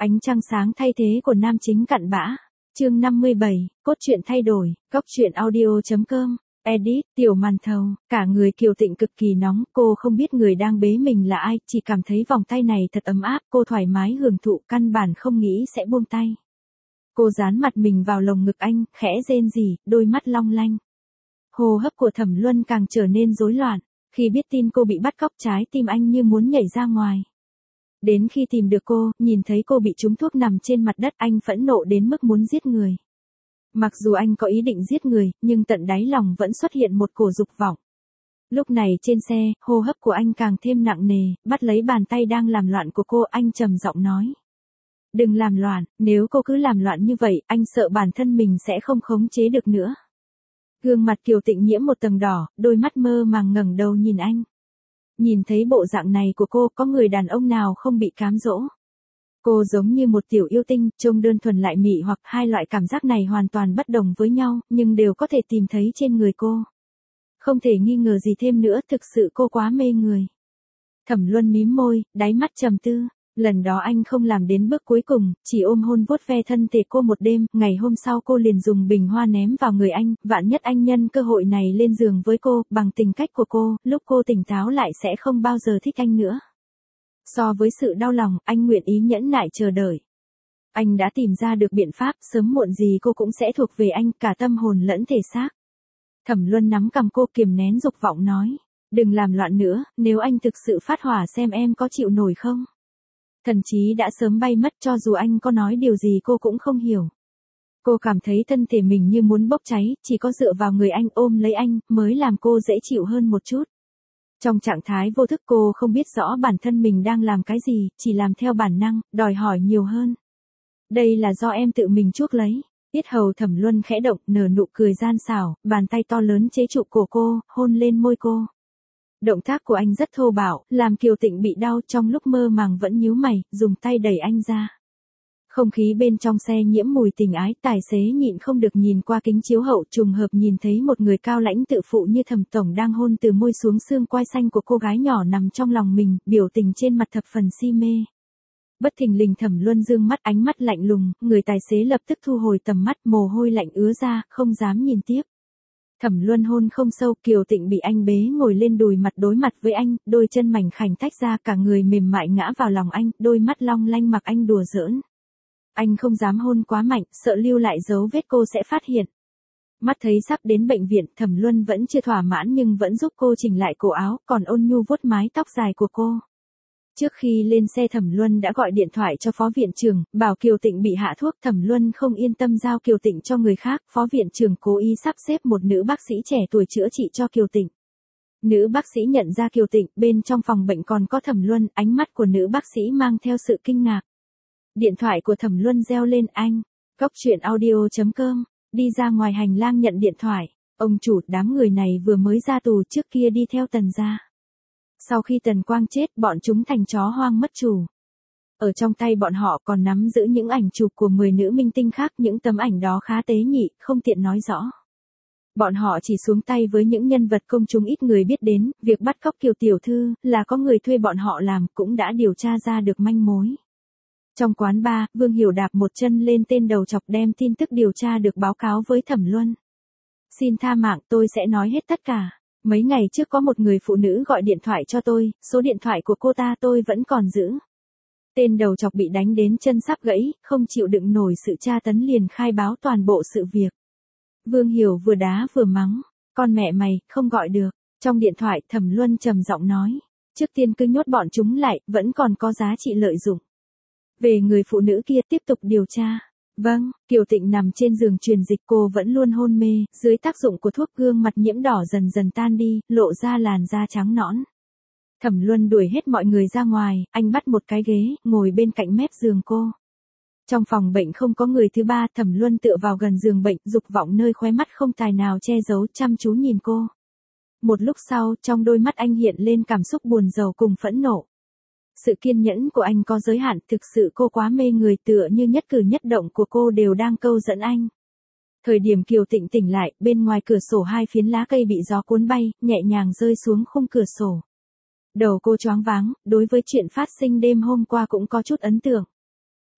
Ánh trăng sáng thay thế của nam chính cặn bã. Chương 57, cốt truyện thay đổi, góc truyện audio.com. Edit, Tiểu Màn Thầu, cả người Kiều Tịnh cực kỳ nóng, cô không biết người đang bế mình là ai, chỉ cảm thấy vòng tay này thật ấm áp, cô thoải mái hưởng thụ, căn bản không nghĩ sẽ buông tay. Cô dán mặt mình vào lồng ngực anh, khẽ rên rỉ, đôi mắt long lanh. Hô hấp của Thẩm Luân càng trở nên rối loạn, khi biết tin cô bị bắt cóc trái tim anh như muốn nhảy ra ngoài. Đến khi tìm được cô, nhìn thấy cô bị trúng thuốc nằm trên mặt đất, anh phẫn nộ đến mức muốn giết người. Mặc dù anh có ý định giết người, nhưng tận đáy lòng vẫn xuất hiện một cổ dục vọng. Lúc này trên xe, hô hấp của anh càng thêm nặng nề, bắt lấy bàn tay đang làm loạn của cô, anh trầm giọng nói. Đừng làm loạn, nếu cô cứ làm loạn như vậy, anh sợ bản thân mình sẽ không khống chế được nữa. Gương mặt Kiều Tịnh nhiễm một tầng đỏ, đôi mắt mơ màng ngẩng đầu nhìn anh. Nhìn thấy bộ dạng này của cô, có người đàn ông nào không bị cám dỗ. Cô giống như một tiểu yêu tinh, trông đơn thuần lại mị hoặc hai loại cảm giác này hoàn toàn bất đồng với nhau, nhưng đều có thể tìm thấy trên người cô. Không thể nghi ngờ gì thêm nữa, thực sự cô quá mê người. Thẩm Luân mím môi, đáy mắt trầm tư. Lần đó anh không làm đến bước cuối cùng, chỉ ôm hôn vuốt ve thân thể cô một đêm, ngày hôm sau cô liền dùng bình hoa ném vào người anh, vạn nhất anh nhân cơ hội này lên giường với cô, bằng tình cách của cô, lúc cô tỉnh táo lại sẽ không bao giờ thích anh nữa. So với sự đau lòng, anh nguyện ý nhẫn nại chờ đợi. Anh đã tìm ra được biện pháp, sớm muộn gì cô cũng sẽ thuộc về anh, cả tâm hồn lẫn thể xác. Thẩm Luân nắm cầm cô, kiềm nén dục vọng nói, đừng làm loạn nữa, nếu anh thực sự phát hỏa xem em có chịu nổi không. Thần trí đã sớm bay mất, cho dù anh có nói điều gì cô cũng không hiểu. Cô cảm thấy thân thể mình như muốn bốc cháy, chỉ có dựa vào người anh, ôm lấy anh, mới làm cô dễ chịu hơn một chút. Trong trạng thái vô thức cô không biết rõ bản thân mình đang làm cái gì, chỉ làm theo bản năng, đòi hỏi nhiều hơn. Đây là do em tự mình chuốc lấy. Yết hầu Thẩm Luân khẽ động, nở nụ cười gian xảo, bàn tay to lớn chế trụ cổ cô, hôn lên môi cô. Động tác của anh rất thô bạo, làm Kiều Tịnh bị đau, trong lúc mơ màng vẫn nhíu mày, dùng tay đẩy anh ra. Không khí bên trong xe nhiễm mùi tình ái, tài xế nhịn không được nhìn qua kính chiếu hậu, trùng hợp nhìn thấy một người cao lãnh tự phụ như Thẩm tổng đang hôn từ môi xuống xương quai xanh của cô gái nhỏ nằm trong lòng mình, biểu tình trên mặt thập phần si mê. Bất thình lình Thẩm Luân dương mắt, ánh mắt lạnh lùng, người tài xế lập tức thu hồi tầm mắt, mồ hôi lạnh ứa ra, không dám nhìn tiếp. Thẩm Luân hôn không sâu, Kiều Tịnh bị anh bế ngồi lên đùi mặt đối mặt với anh, đôi chân mảnh khảnh tách ra, cả người mềm mại ngã vào lòng anh, đôi mắt long lanh mặc anh đùa giỡn. Anh không dám hôn quá mạnh, sợ lưu lại dấu vết cô sẽ phát hiện. Mắt thấy sắp đến bệnh viện, Thẩm Luân vẫn chưa thỏa mãn nhưng vẫn giúp cô chỉnh lại cổ áo, còn ôn nhu vuốt mái tóc dài của cô. Trước khi lên xe Thẩm Luân đã gọi điện thoại cho phó viện trưởng, bảo Kiều Tịnh bị hạ thuốc. Thẩm Luân không yên tâm giao Kiều Tịnh cho người khác, phó viện trưởng cố ý sắp xếp một nữ bác sĩ trẻ tuổi chữa trị cho Kiều Tịnh. Nữ bác sĩ nhận ra Kiều Tịnh, bên trong phòng bệnh còn có Thẩm Luân, ánh mắt của nữ bác sĩ mang theo sự kinh ngạc. Điện thoại của Thẩm Luân reo lên, anh. Góc truyện audio.com, đi ra ngoài hành lang nhận điện thoại. Ông chủ, đám người này vừa mới ra tù, trước kia đi theo Tần gia. Sau khi Tần Quang chết, bọn chúng thành chó hoang mất chủ. Ở trong tay bọn họ còn nắm giữ những ảnh chụp của 10 nữ minh tinh khác, những tấm ảnh đó khá tế nhị, không tiện nói rõ. Bọn họ chỉ xuống tay với những nhân vật công chúng ít người biết đến, việc bắt cóc Kiều tiểu thư là có người thuê bọn họ làm, cũng đã điều tra ra được manh mối. Trong quán bar, Vương Hiểu đạp một chân lên tên đầu chọc, đem tin tức điều tra được báo cáo với Thẩm Luân. Xin tha mạng, tôi sẽ nói hết tất cả. Mấy ngày trước có một người phụ nữ gọi điện thoại cho tôi, số điện thoại của cô ta tôi vẫn còn giữ. Tên đầu chọc bị đánh đến chân sắp gãy, không chịu đựng nổi sự tra tấn liền khai báo toàn bộ sự việc. Vương Hiểu vừa đá vừa mắng, con mẹ mày, không gọi được. Trong điện thoại Thẩm Luân trầm giọng nói, trước tiên cứ nhốt bọn chúng lại, vẫn còn có giá trị lợi dụng. Về người phụ nữ kia tiếp tục điều tra. Vâng, Kiều Tịnh nằm trên giường truyền dịch, cô vẫn luôn hôn mê, dưới tác dụng của thuốc gương mặt nhiễm đỏ dần dần tan đi, lộ ra làn da trắng nõn. Thẩm Luân đuổi hết mọi người ra ngoài, anh bắt một cái ghế, ngồi bên cạnh mép giường cô. Trong phòng bệnh không có người thứ ba, Thẩm Luân tựa vào gần giường bệnh, dục vọng nơi khóe mắt không tài nào che giấu, chăm chú nhìn cô. Một lúc sau, trong đôi mắt anh hiện lên cảm xúc buồn rầu cùng phẫn nộ. Sự kiên nhẫn của anh có giới hạn, thực sự cô quá mê người, tựa như nhất cử nhất động của cô đều đang câu dẫn anh. Thời điểm Kiều Tịnh tỉnh lại, bên ngoài cửa sổ hai phiến lá cây bị gió cuốn bay, nhẹ nhàng rơi xuống khung cửa sổ. Đầu cô choáng váng, đối với chuyện phát sinh đêm hôm qua cũng có chút ấn tượng.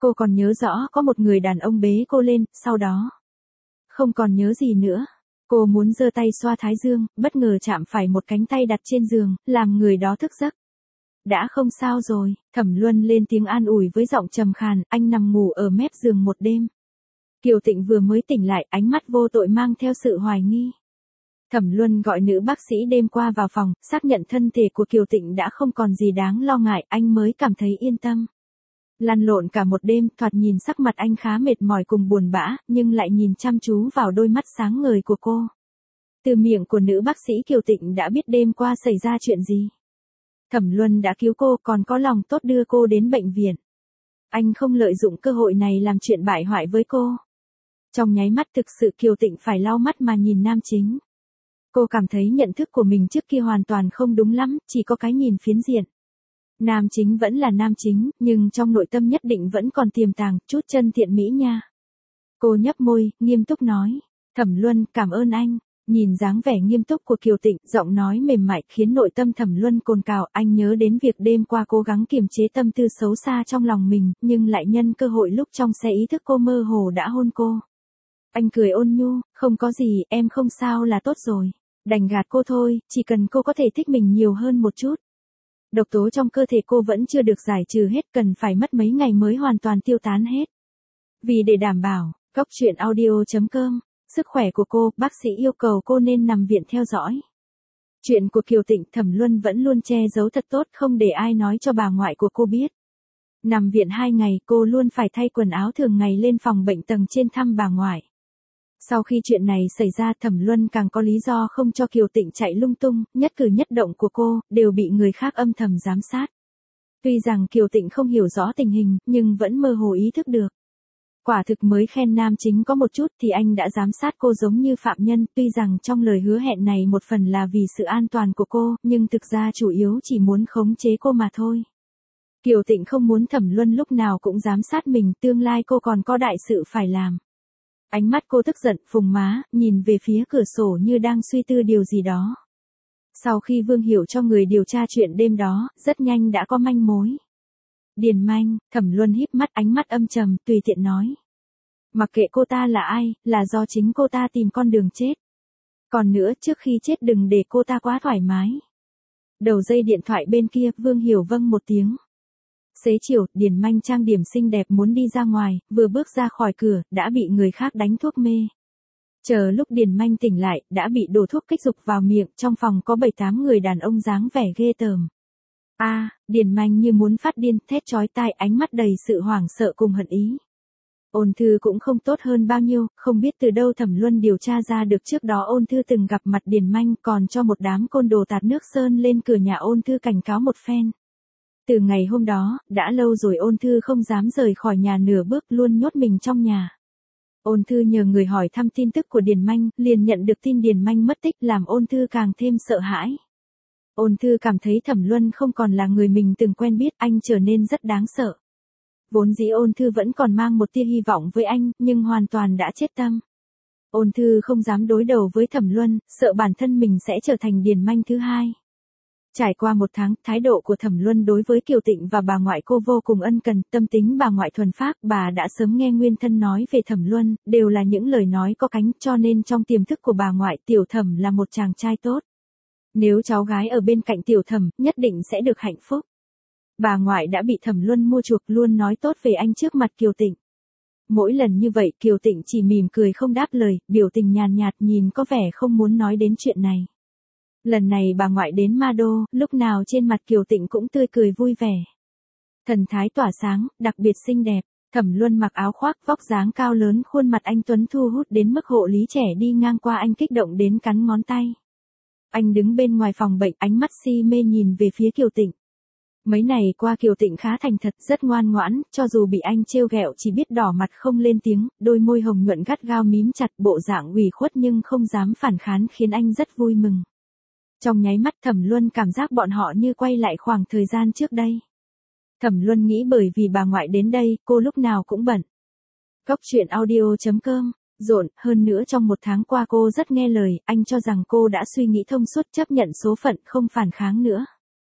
Cô còn nhớ rõ có một người đàn ông bế cô lên, sau đó không còn nhớ gì nữa. Cô muốn giơ tay xoa thái dương, bất ngờ chạm phải một cánh tay đặt trên giường, làm người đó thức giấc. Đã không sao rồi, Thẩm Luân lên tiếng an ủi với giọng trầm khàn, anh nằm ngủ ở mép giường một đêm. Kiều Tịnh vừa mới tỉnh lại, ánh mắt vô tội mang theo sự hoài nghi. Thẩm Luân gọi nữ bác sĩ đêm qua vào phòng, xác nhận thân thể của Kiều Tịnh đã không còn gì đáng lo ngại, anh mới cảm thấy yên tâm. Lăn lộn cả một đêm, thoạt nhìn sắc mặt anh khá mệt mỏi cùng buồn bã, nhưng lại nhìn chăm chú vào đôi mắt sáng ngời của cô. Từ miệng của nữ bác sĩ Kiều Tịnh đã biết đêm qua xảy ra chuyện gì. Thẩm Luân đã cứu cô, còn có lòng tốt đưa cô đến bệnh viện. Anh không lợi dụng cơ hội này làm chuyện bại hoại với cô. Trong nháy mắt thực sự Kiều Tịnh phải lau mắt mà nhìn nam chính. Cô cảm thấy nhận thức của mình trước kia hoàn toàn không đúng lắm, chỉ có cái nhìn phiến diện. Nam chính vẫn là nam chính, nhưng trong nội tâm nhất định vẫn còn tiềm tàng chút chân thiện mỹ nha. Cô nhấp môi, nghiêm túc nói. Thẩm Luân, cảm ơn anh. Nhìn dáng vẻ nghiêm túc của Kiều Tịnh, giọng nói mềm mại khiến nội tâm Thẩm Luân cồn cào. Anh nhớ đến việc đêm qua cố gắng kiềm chế tâm tư xấu xa trong lòng mình, nhưng lại nhân cơ hội lúc trong xe ý thức cô mơ hồ đã hôn cô. Anh cười ôn nhu, không có gì, em không sao là tốt rồi. Đành gạt cô thôi, chỉ cần cô có thể thích mình nhiều hơn một chút. Độc tố trong cơ thể cô vẫn chưa được giải trừ hết, cần phải mất mấy ngày mới hoàn toàn tiêu tán hết. Vì để đảm bảo, Góc Truyện Audio.com, sức khỏe của cô, bác sĩ yêu cầu cô nên nằm viện theo dõi. Chuyện của Kiều Tịnh, Thẩm Luân vẫn luôn che giấu thật tốt, không để ai nói cho bà ngoại của cô biết. Nằm viện 2 ngày, cô luôn phải thay quần áo thường ngày lên phòng bệnh tầng trên thăm bà ngoại. Sau khi chuyện này xảy ra, Thẩm Luân càng có lý do không cho Kiều Tịnh chạy lung tung, nhất cử nhất động của cô, đều bị người khác âm thầm giám sát. Tuy rằng Kiều Tịnh không hiểu rõ tình hình, nhưng vẫn mơ hồ ý thức được. Quả thực mới khen nam chính có một chút thì anh đã giám sát cô giống như phạm nhân, tuy rằng trong lời hứa hẹn này một phần là vì sự an toàn của cô, nhưng thực ra chủ yếu chỉ muốn khống chế cô mà thôi. Kiều Tịnh không muốn Thẩm Luân lúc nào cũng giám sát mình, tương lai cô còn có đại sự phải làm. Ánh mắt cô tức giận, phùng má, nhìn về phía cửa sổ như đang suy tư điều gì đó. Sau khi Vương Hiểu cho người điều tra chuyện đêm đó, rất nhanh đã có manh mối. Điền Manh, Thẩm Luân híp mắt, ánh mắt âm trầm, tùy tiện nói. Mặc kệ cô ta là ai, là do chính cô ta tìm con đường chết. Còn nữa, trước khi chết đừng để cô ta quá thoải mái. Đầu dây điện thoại bên kia, Vương Hiểu vâng một tiếng. Xế chiều, Điền Manh trang điểm xinh đẹp muốn đi ra ngoài, vừa bước ra khỏi cửa, đã bị người khác đánh thuốc mê. Chờ lúc Điền Manh tỉnh lại, đã bị đổ thuốc kích dục vào miệng, trong phòng có 7-8 người đàn ông dáng vẻ ghê tởm. Điền Manh như muốn phát điên, thét chói tai, ánh mắt đầy sự hoảng sợ cùng hận ý. Ôn Thư cũng không tốt hơn bao nhiêu, không biết từ đâu Thẩm Luân điều tra ra được trước đó Ôn Thư từng gặp mặt Điền Manh, còn cho một đám côn đồ tạt nước sơn lên cửa nhà Ôn Thư cảnh cáo một phen. Từ ngày hôm đó, đã lâu rồi Ôn Thư không dám rời khỏi nhà nửa bước, luôn nhốt mình trong nhà. Ôn Thư nhờ người hỏi thăm tin tức của Điền Manh, liền nhận được tin Điền Manh mất tích, làm Ôn Thư càng thêm sợ hãi. Ôn Thư cảm thấy Thẩm Luân không còn là người mình từng quen biết, anh trở nên rất đáng sợ. Vốn dĩ Ôn Thư vẫn còn mang một tia hy vọng với anh, nhưng hoàn toàn đã chết tâm. Ôn Thư không dám đối đầu với Thẩm Luân, sợ bản thân mình sẽ trở thành Điền Manh thứ hai. Trải qua 1 tháng, thái độ của Thẩm Luân đối với Kiều Tịnh và bà ngoại cô vô cùng ân cần, tâm tính bà ngoại thuần phác, bà đã sớm nghe nguyên thân nói về Thẩm Luân, đều là những lời nói có cánh, cho nên trong tiềm thức của bà ngoại, Tiểu Thẩm là một chàng trai tốt. Nếu cháu gái ở bên cạnh Tiểu Thẩm, nhất định sẽ được hạnh phúc. Bà ngoại đã bị Thẩm Luân mua chuộc, luôn nói tốt về anh trước mặt Kiều Tịnh. Mỗi lần như vậy, Kiều Tịnh chỉ mỉm cười không đáp lời, biểu tình nhàn nhạt, nhìn có vẻ không muốn nói đến chuyện này. Lần này bà ngoại đến Ma Đô, lúc nào trên mặt Kiều Tịnh cũng tươi cười vui vẻ. Thần thái tỏa sáng, đặc biệt xinh đẹp. Thẩm Luân mặc áo khoác, vóc dáng cao lớn, khuôn mặt anh tuấn thu hút đến mức hộ lý trẻ đi ngang qua anh kích động đến cắn ngón tay. Anh đứng bên ngoài phòng bệnh, ánh mắt si mê nhìn về phía Kiều Tịnh. Mấy ngày qua Kiều Tịnh khá thành thật, rất ngoan ngoãn, cho dù bị anh trêu ghẹo chỉ biết đỏ mặt không lên tiếng, đôi môi hồng nhuận gắt gao mím chặt, bộ dạng ủy khuất nhưng không dám phản kháng khiến anh rất vui mừng. Trong nháy mắt Thẩm Luân cảm giác bọn họ như quay lại khoảng thời gian trước đây. Thẩm Luân nghĩ bởi vì bà ngoại đến đây, cô lúc nào cũng bận. Góc Truyện Audio.com, rộn, hơn nữa trong 1 tháng qua cô rất nghe lời, anh cho rằng cô đã suy nghĩ thông suốt chấp nhận số phận không phản kháng nữa.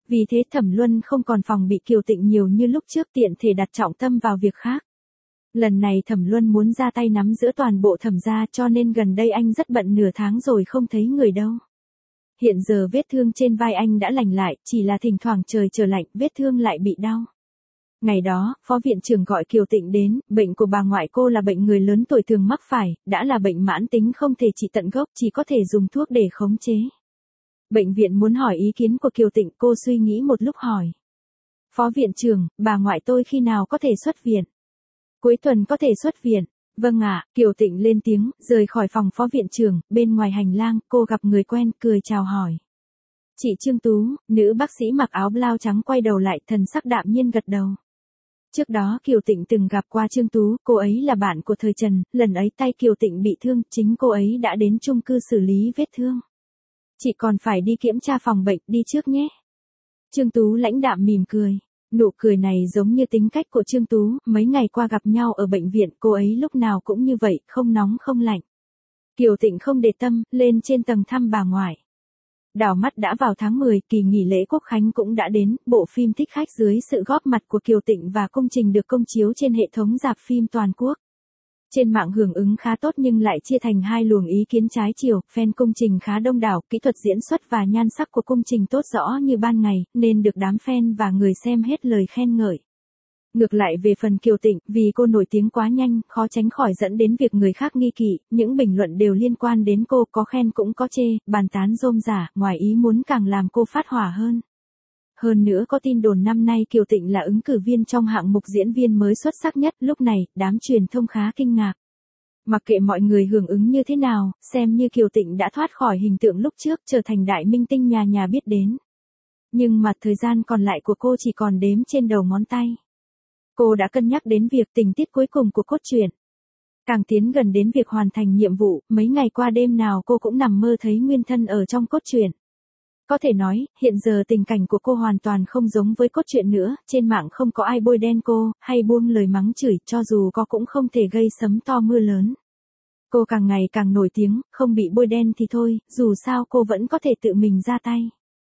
Vì thế Thẩm Luân không còn phòng bị Kiều Tịnh nhiều như lúc trước, tiện thể đặt trọng tâm vào việc khác. Lần này Thẩm Luân muốn ra tay nắm giữa toàn bộ Thẩm gia, cho nên gần đây anh rất bận, nửa tháng rồi không thấy người đâu. Hiện giờ vết thương trên vai anh đã lành lại, chỉ là thỉnh thoảng trời trở lạnh, vết thương lại bị đau. Ngày đó, phó viện trưởng gọi Kiều Tịnh đến, bệnh của bà ngoại cô là bệnh người lớn tuổi thường mắc phải, đã là bệnh mãn tính không thể trị tận gốc, chỉ có thể dùng thuốc để khống chế. Bệnh viện muốn hỏi ý kiến của Kiều Tịnh, cô suy nghĩ một lúc hỏi. Phó viện trưởng, bà ngoại tôi khi nào có thể xuất viện? Cuối tuần có thể xuất viện. Vâng ạ, Kiều Tịnh lên tiếng, rời khỏi phòng phó viện trưởng, bên ngoài hành lang, cô gặp người quen, cười chào hỏi. Chị Trương Tú, nữ bác sĩ mặc áo blau trắng quay đầu lại, thần sắc đạm nhiên gật đầu. Trước đó Kiều Tịnh từng gặp qua Trương Tú, cô ấy là bạn của thời Trần, lần ấy tay Kiều Tịnh bị thương, chính cô ấy đã đến chung cư xử lý vết thương. Chị còn phải đi kiểm tra phòng bệnh, đi trước nhé. Trương Tú lãnh đạm mỉm cười. Nụ cười này giống như tính cách của Trương Tú, mấy ngày qua gặp nhau ở bệnh viện, cô ấy lúc nào cũng như vậy, không nóng không lạnh. Kiều Tịnh không để tâm, lên trên tầng thăm bà ngoại. Đảo mắt đã vào tháng 10, kỳ nghỉ lễ Quốc khánh cũng đã đến, bộ phim Thích Khách dưới sự góp mặt của Kiều Tịnh và công trình được công chiếu trên hệ thống rạp phim toàn quốc. Trên mạng hưởng ứng khá tốt nhưng lại chia thành hai luồng ý kiến trái chiều, fan công trình khá đông đảo, kỹ thuật diễn xuất và nhan sắc của công trình tốt rõ như ban ngày, nên được đám fan và người xem hết lời khen ngợi. Ngược lại về phần Kiều Tịnh, vì cô nổi tiếng quá nhanh, khó tránh khỏi dẫn đến việc người khác nghi kỵ, những bình luận đều liên quan đến cô, có khen cũng có chê, bàn tán rôm rả, ngoài ý muốn càng làm cô phát hỏa hơn. Hơn nữa có tin đồn năm nay Kiều Tịnh là ứng cử viên trong hạng mục diễn viên mới xuất sắc nhất, lúc này, đám truyền thông khá kinh ngạc. Mặc kệ mọi người hưởng ứng như thế nào, xem như Kiều Tịnh đã thoát khỏi hình tượng lúc trước, trở thành đại minh tinh nhà nhà biết đến. Nhưng mà thời gian còn lại của cô chỉ còn đếm trên đầu ngón tay. Cô đã cân nhắc đến việc tình tiết cuối cùng của cốt truyện. Càng tiến gần đến việc hoàn thành nhiệm vụ, mấy ngày qua đêm nào cô cũng nằm mơ thấy nguyên thân ở trong cốt truyện. Có thể nói, hiện giờ tình cảnh của cô hoàn toàn không giống với cốt truyện nữa, trên mạng không có ai bôi đen cô, hay buông lời mắng chửi, cho dù có cũng không thể gây sấm to mưa lớn. Cô càng ngày càng nổi tiếng, không bị bôi đen thì thôi, dù sao cô vẫn có thể tự mình ra tay.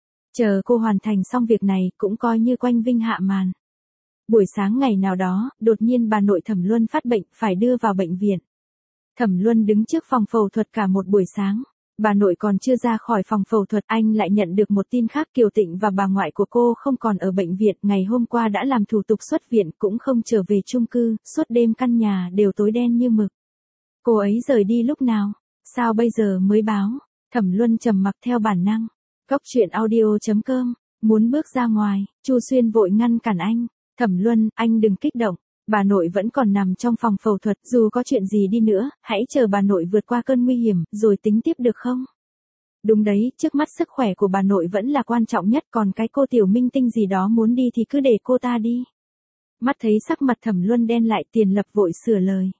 Chờ cô hoàn thành xong việc này, cũng coi như quanh vinh hạ màn. Buổi sáng ngày nào đó, đột nhiên bà nội Thẩm Luân phát bệnh, phải đưa vào bệnh viện. Thẩm Luân đứng trước phòng phẫu thuật cả một buổi sáng. Bà nội còn chưa ra khỏi phòng phẫu thuật, anh lại nhận được một tin khác, Kiều Tịnh và bà ngoại của cô không còn ở bệnh viện, ngày hôm qua đã làm thủ tục xuất viện, cũng không trở về chung cư, suốt đêm căn nhà đều tối đen như mực. Cô ấy rời đi lúc nào? Sao bây giờ mới báo? Thẩm Luân trầm mặc theo bản năng. Góc truyện audio.com, muốn bước ra ngoài, Chu Xuyên vội ngăn cản anh. Thẩm Luân, anh đừng kích động. Bà nội vẫn còn nằm trong phòng phẫu thuật, dù có chuyện gì đi nữa, hãy chờ bà nội vượt qua cơn nguy hiểm, rồi tính tiếp được không? Đúng đấy, trước mắt sức khỏe của bà nội vẫn là quan trọng nhất, còn cái cô tiểu minh tinh gì đó muốn đi thì cứ để cô ta đi. Mắt thấy sắc mặt Thẩm Luân đen lại, Tiền Lập vội sửa lời.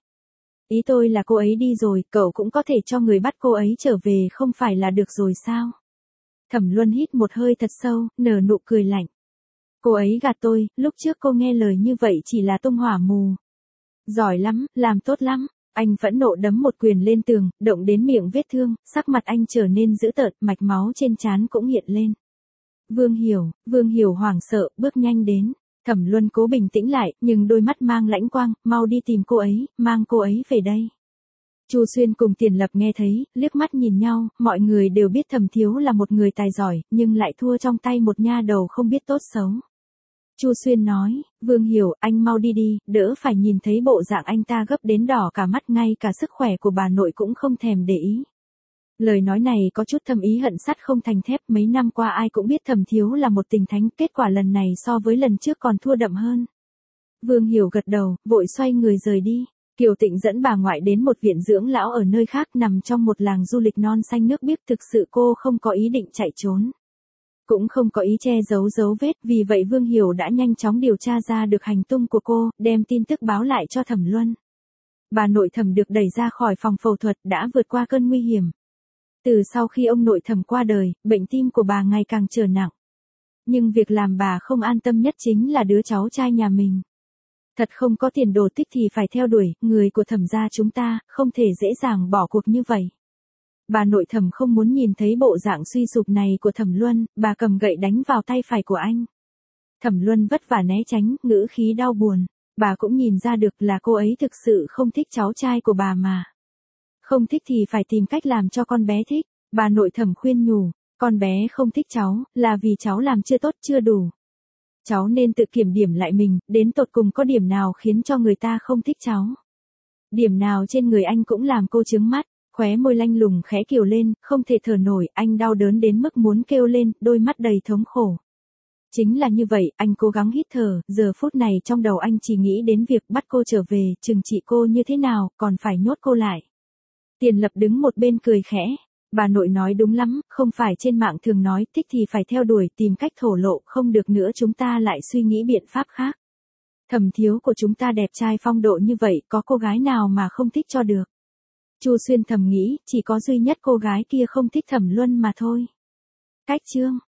Ý tôi là cô ấy đi rồi, cậu cũng có thể cho người bắt cô ấy trở về không phải là được rồi sao? Thẩm Luân hít một hơi thật sâu, nở nụ cười lạnh. Cô ấy gạt tôi, lúc trước cô nghe lời như vậy chỉ là tung hỏa mù. Giỏi lắm, làm tốt lắm. Anh phẫn nộ đấm một quyền lên tường, động đến miệng vết thương, sắc mặt anh trở nên dữ tợn, mạch máu trên trán cũng hiện lên. Vương Hiểu hoảng sợ, bước nhanh đến. Thẩm Luân cố bình tĩnh lại, nhưng đôi mắt mang lãnh quang, mau đi tìm cô ấy, mang cô ấy về đây. Chu Xuyên cùng Tiền Lập nghe thấy, liếc mắt nhìn nhau, mọi người đều biết Thẩm Thiếu là một người tài giỏi, nhưng lại thua trong tay một nha đầu không biết tốt xấu. Chu Xuyên nói, Vương Hiểu, anh mau đi đi, đỡ phải nhìn thấy bộ dạng anh ta gấp đến đỏ cả mắt, ngay cả sức khỏe của bà nội cũng không thèm để ý. Lời nói này có chút thâm ý hận sắt không thành thép, mấy năm qua ai cũng biết Thẩm Thiếu là một tình thánh, kết quả lần này so với lần trước còn thua đậm hơn. Vương Hiểu gật đầu, vội xoay người rời đi. Kiều Tịnh dẫn bà ngoại đến một viện dưỡng lão ở nơi khác, nằm trong một làng du lịch non xanh nước biếc, thực sự cô không có ý định chạy trốn. Cũng không có ý che giấu dấu vết, vì vậy Vương Hiểu đã nhanh chóng điều tra ra được hành tung của cô, đem tin tức báo lại cho Thẩm Luân. Bà nội Thẩm được đẩy ra khỏi phòng phẫu thuật, đã vượt qua cơn nguy hiểm. Từ sau khi ông nội Thẩm qua đời, bệnh tim của bà ngày càng trở nặng. Nhưng việc làm bà không an tâm nhất chính là đứa cháu trai nhà mình. Thật không có tiền đồ tích thì phải theo đuổi, người của Thẩm gia chúng ta, không thể dễ dàng bỏ cuộc như vậy. Bà nội Thẩm không muốn nhìn thấy bộ dạng suy sụp này của Thẩm Luân, bà cầm gậy đánh vào tay phải của anh. Thẩm Luân vất vả né tránh, ngữ khí đau buồn. Bà cũng nhìn ra được là cô ấy thực sự không thích cháu trai của bà mà. Không thích thì phải tìm cách làm cho con bé thích. Bà nội Thẩm khuyên nhủ, con bé không thích cháu, là vì cháu làm chưa tốt chưa đủ. Cháu nên tự kiểm điểm lại mình, đến tột cùng có điểm nào khiến cho người ta không thích cháu. Điểm nào trên người anh cũng làm cô chướng mắt, khóe môi lanh lùng khẽ kiều lên, không thể thở nổi, anh đau đớn đến mức muốn kêu lên, đôi mắt đầy thống khổ. Chính là như vậy, anh cố gắng hít thở, giờ phút này trong đầu anh chỉ nghĩ đến việc bắt cô trở về, trừng trị cô như thế nào, còn phải nhốt cô lại. Tiền Lập đứng một bên cười khẽ. Bà nội nói đúng lắm, không phải trên mạng thường nói thích thì phải theo đuổi, tìm cách thổ lộ, không được nữa chúng ta lại suy nghĩ biện pháp khác. Thẩm thiếu của chúng ta đẹp trai phong độ như vậy, có cô gái nào mà không thích cho được. Chu Xuyên thầm nghĩ, chỉ có duy nhất cô gái kia không thích Thẩm Luân mà thôi. Cách chương